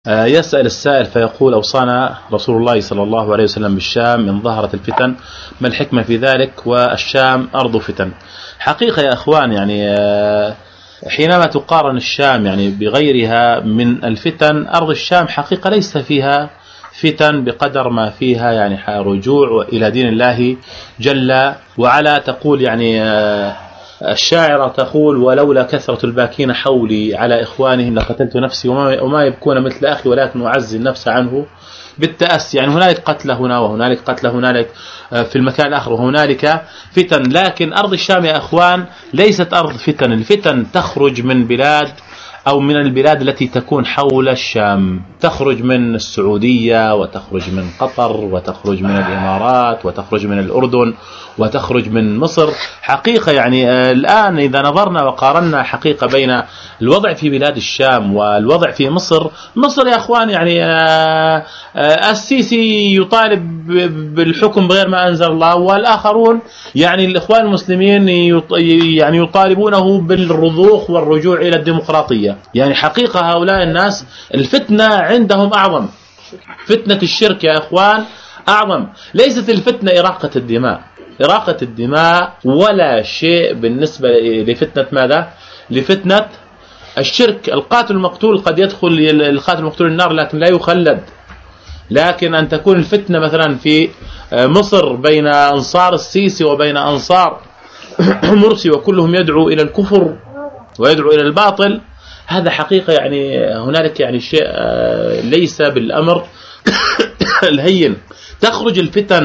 يسأل السائل فيقول: أوصانا رسول الله صلى الله عليه وسلم بالشام إن ظهرت الفتن، ما الحكمة في ذلك؟ والشام أرض فتن. حقيقة يا أخوان، يعني حينما تقارن الشام يعني بغيرها من الفتن، أرض الشام حقيقة ليس فيها فتن بقدر ما فيها يعني رجوع إلى دين الله جل وعلا. تقول يعني الشاعرة تقول: ولولا كثرة الباكين حولي على إخوانهم لقتلت نفسي وما يبكون مثل أخي ولكن أعزي النفس عنه بالتأسي. يعني هنالك قتل هنا وهنالك قتل هنالك في المكان الآخر وهنالك فتن. لكن أرض الشام يا أخوان ليست أرض فتن. الفتن تخرج من بلاد أو من البلاد التي تكون حول الشام، تخرج من السعودية وتخرج من قطر وتخرج من الإمارات وتخرج من الأردن وتخرج من مصر. حقيقة يعني الآن إذا نظرنا وقارنا حقيقة بين الوضع في بلاد الشام والوضع في مصر يا أخوان، يعني السيسي يطالب بالحكم بغير ما أنزل الله، والآخرون يعني الإخوان المسلمين يعني يطالبونه بالرضوخ والرجوع إلى الديمقراطية. يعني حقيقة هؤلاء الناس الفتنة عندهم أعظم، فتنة الشرك يا أخوان أعظم. ليست الفتنة إراقة الدماء ولا شيء بالنسبة لفتنة ماذا؟ لفتنة الشرك. القاتل المقتول قد يدخل القاتل المقتول النار لكن لا يخلد. لكن أن تكون الفتنة مثلا في مصر بين أنصار السيسي وبين أنصار مرسي وكلهم يدعو إلى الكفر ويدعو إلى الباطل، هذا حقيقة يعني هنالك يعني شيء ليس بالأمر الهين. تخرج الفتن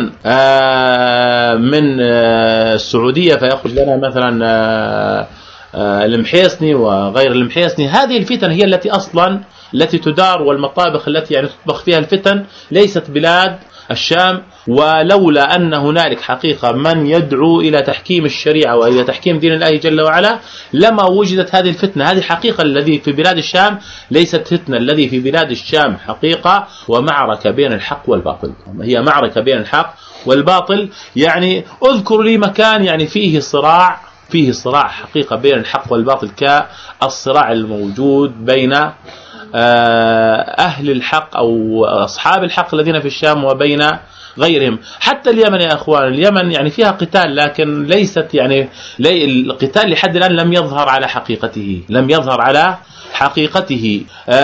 من السعودية فيخرج لنا مثلا المحيصني وغير المحيصني. هذه الفتن هي التي أصلا التي تدار، والمطابخ التي يعني تطبخ فيها الفتن ليست بلاد الشام. ولولا أن هنالك حقيقة من يدعو إلى تحكيم الشريعة وإلى تحكيم دين الله جل وعلا لما وجدت هذه الفتنة. هذه حقيقة الذي في بلاد الشام ليست فتنة، الذي في بلاد الشام حقيقة ومعركة بين الحق والباطل، هي معركة بين الحق والباطل. يعني أذكر لي مكان يعني فيه صراع حقيقة بين الحق والباطل كالصراع الموجود بين أهل الحق أو أصحاب الحق الذين في الشام وبين غيرهم. حتى اليمن يا أخوان، اليمن يعني فيها قتال لكن ليست يعني القتال لحد الآن لم يظهر على حقيقته.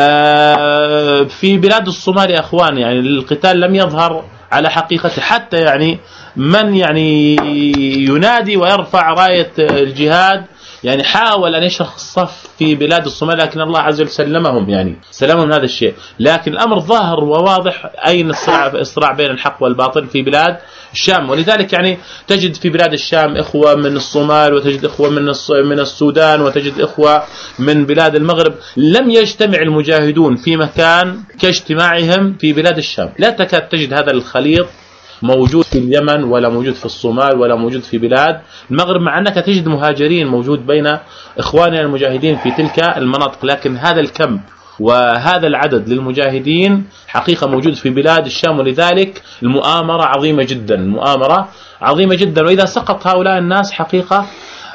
في بلاد الصومال يا أخوان يعني القتال لم يظهر على حقيقته. حتى يعني من يعني ينادي ويرفع راية الجهاد يعني حاول أن يشرح الصف في بلاد الصومال، لكن الله عز وجل سلمهم هذا الشيء. لكن الأمر ظاهر وواضح أين الصراع بين الحق والباطل في بلاد الشام. ولذلك يعني تجد في بلاد الشام إخوة من الصومال، وتجد إخوة من السودان، وتجد إخوة من بلاد المغرب. لم يجتمع المجاهدون في مكان كاجتماعهم في بلاد الشام. لا تكاد تجد هذا الخليط موجود في اليمن ولا موجود في الصومال ولا موجود في بلاد المغرب، مع أنك تجد مهاجرين موجود بين إخواننا المجاهدين في تلك المناطق. لكن هذا الكم وهذا العدد للمجاهدين حقيقة موجود في بلاد الشام. ولذلك المؤامرة عظيمة جدا. وإذا سقط هؤلاء الناس حقيقة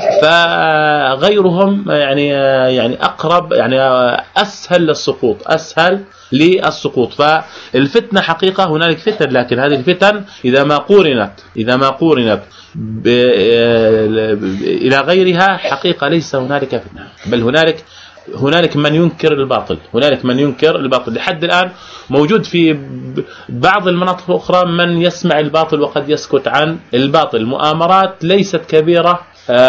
فغيرهم يعني أقرب، يعني أسهل للسقوط. فالفتنة حقيقة هنالك فتن، لكن هذه الفتن إذا ما قورنت إلى غيرها حقيقة ليس هنالك فتنة، بل هنالك من ينكر الباطل. لحد الآن موجود في بعض المناطق الأخرى من يسمع الباطل وقد يسكت عن الباطل. المؤامرات ليست كبيرة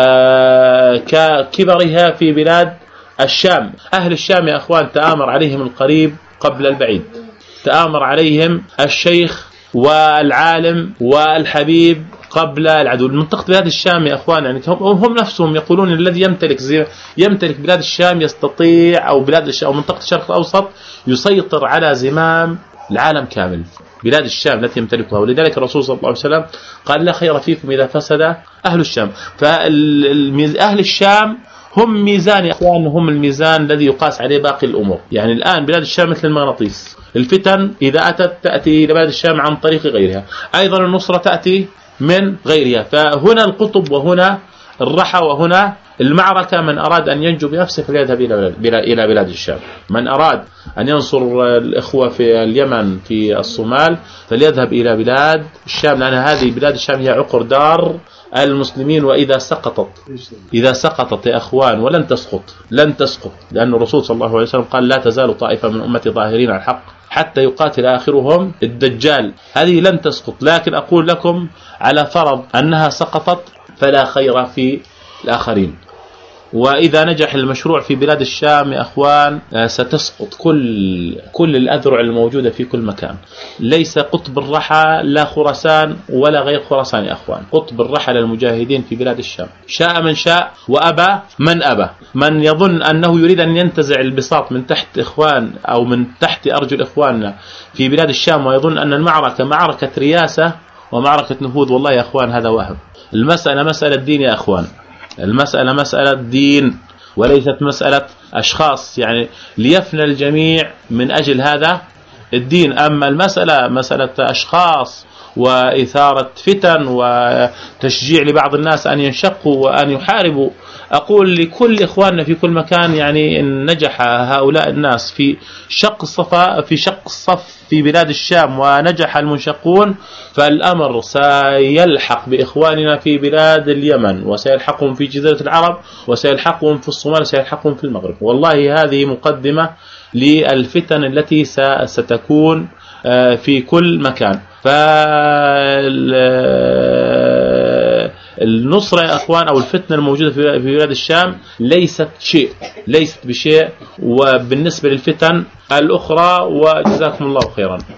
ككبرها في بلاد الشام. أهل الشام يا أخوان تآمر عليهم القريب قبل البعيد، تآمر عليهم الشيخ والعالم والحبيب قبل العدو. منطقة بلاد الشام يا أخوان يعني هم نفسهم يقولون الذي يمتلك بلاد الشام يستطيع، أو بلاد الشام أو منطقة الشرق الأوسط يسيطر على زمام العالم كامل. بلاد الشام التي يمتلكها. ولذلك الرسول صلى الله عليه وسلم قال: لا خير فيكم إذا فسد أهل الشام. فأهل الشام هم ميزان يا أخوان، هم الميزان الذي يقاس عليه باقي الأمور. يعني الآن بلاد الشام مثل المغناطيس، الفتن إذا تأتي إلى بلاد الشام عن طريق غيرها، أيضا النصرة تأتي من غيرها. فهنا القطب وهنا الرحى وهنا المعركة، من أراد أن ينجو بنفسه فليذهب إلى بلاد الشام. من أراد أن ينصر الإخوة في اليمن في الصومال فليذهب إلى بلاد الشام، لأن هذه بلاد الشام هي عقر دار المسلمين. وإذا سقطت يا أخوان، ولن تسقط، لأن الرسول صلى الله عليه وسلم قال: لا تزال طائفة من أمتي ظاهرين على الحق حتى يقاتل آخرهم الدجال. هذه لن تسقط، لكن أقول لكم على فرض أنها سقطت فلا خير في الآخرين. وإذا نجح المشروع في بلاد الشام يا أخوان ستسقط كل الأذرع الموجودة في كل مكان. ليس قطب الرحى لا خراسان ولا غير خراسان يا أخوان، قطب الرحى للمجاهدين في بلاد الشام. شاء من شاء وأبى من أبى. من يظن أنه يريد أن ينتزع البساط من تحت إخوان أو من تحت أرجل إخواننا في بلاد الشام، ويظن أن المعركة معركة رياسة ومعركة نفوذ، والله يا أخوان هذا وهم. المسألة مسألة دين يا أخوان، المسألة مسألة دين وليست مسألة أشخاص، يعني ليفنى الجميع من أجل هذا الدين. أما المسألة مسألة أشخاص وإثارة فتن وتشجيع لبعض الناس أن ينشقوا وأن يحاربوا، أقول لكل إخواننا في كل مكان، يعني إن نجح هؤلاء الناس في شق الصف في بلاد الشام ونجح المنشقون، فالأمر سيلحق بإخواننا في بلاد اليمن، وسيلحقهم في جزيرة العرب، وسيلحقهم في الصومال، وسيلحقهم في المغرب. والله هذه مقدمة للفتن التي ستكون في كل مكان. النصرة يا أخوان أو الفتنة الموجودة في بلاد الشام ليست بشيء، وبالنسبة للفتن الأخرى. وجزاكم الله خيرا.